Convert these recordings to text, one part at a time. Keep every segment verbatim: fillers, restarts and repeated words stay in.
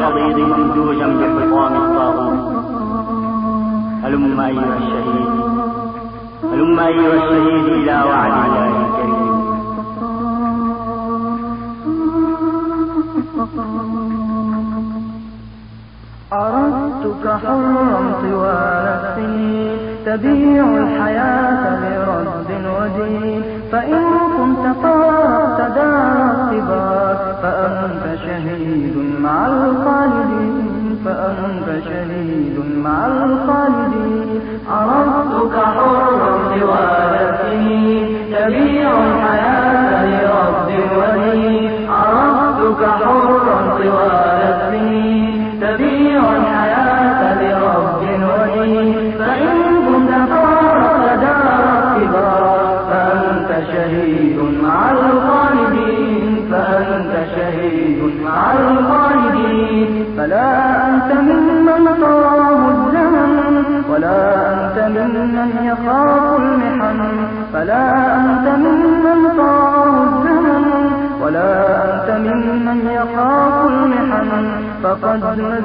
الحضيض ممزوجا بحطام الطاغوت. هلم أيها الشهيد، هلم أيها الشهيد إلى وعد الله الكريم. عرفتك حرا طوال السنين تبيع الحياة لرد ودين، فإن كنت فارقت دار الكبار فأنت شهيد مع الخالدين، فأنت شهيد مع الخالدين. عرفتك حرا طوال السنين تبيع الحياة لرد ودين، عرفتك حرا طوال السنين تبيع الحياة لرب ودين، فإن كنت فارقت دار الكبار فأنت شهيد مع الخالدين، فأنت شهيد مع الخالدين. فلا أنت ممن طراه الزمن، ولا أنت ممن يخاف المحن، فلا أنت ممن طراه الزمن، ولا أنت ممن يخاف المحن. فقد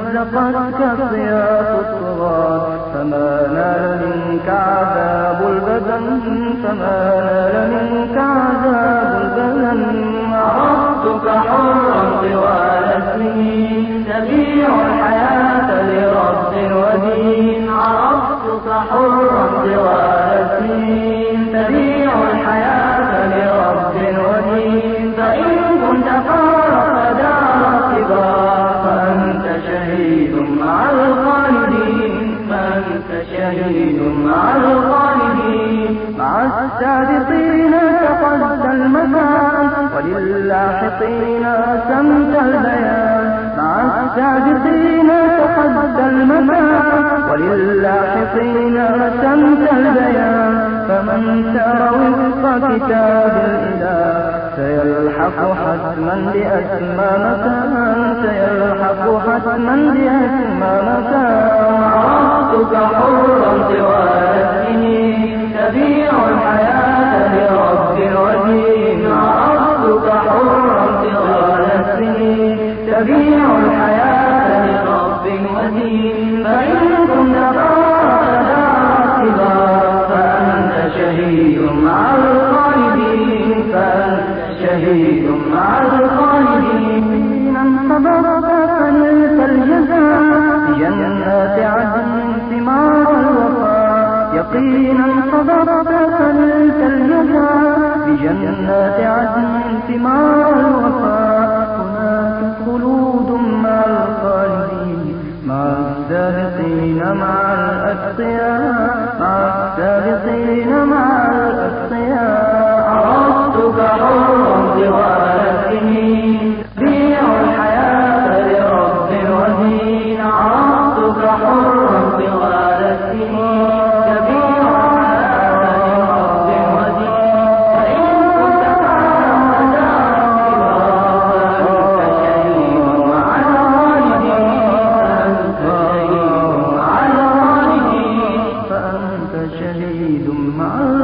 مزقتك سياط الطغاة، فما نال منك عذاب البدن، فما نال منك عذاب البدن. عرفتك حرا طوال السنين تبيع الحياة لرد ودين، عرفتك حرا طوال السنين تبيع الحياة لرد ودين، فإن كنت فارقت دار الكبار فأنت شهيد مع الخالدين، فأنت شهيد مع الخالدين. مع السابقين تقدى المكان، وللاحقين سمت البيان. مع السابقين تقدى المكان، وللاحقين سمت البيان. فمن سار وفق كتاب الإله سيلحق حتما بأسمى مكان، سيلحق حتما بأسمى مكان. عرفتك حرا طوال السنين تبيع الحياة لرب ودين، عرفتك حرا طوال السنين تبيع الحياة لرب ودين، فإن كنت فارقت دار الكبار فأنت شهيد مع الخالدين، فأنت شهيد مع الخالدين. صبرت فنلت الجزاء بجنات عدن ثمار الوفاء، يقينا صبرت فنلت الجزاء بجنات عدن ثمار الوفاء. هناك خلود مع الخالدين، مع السابقين مع الأتقياء، مع السابقين مع الأتقياء. عرفتك حرا طوال السنين تبيع الحياة لرب ودين، عرفتك حرا طوال السنين تبيع الحياة لرب ودين، فإن كنت فارقت دار الكبار فأنت شهيد مع الخالدين، فأنت شهيد مع الخالدين، فأنت شهيد مع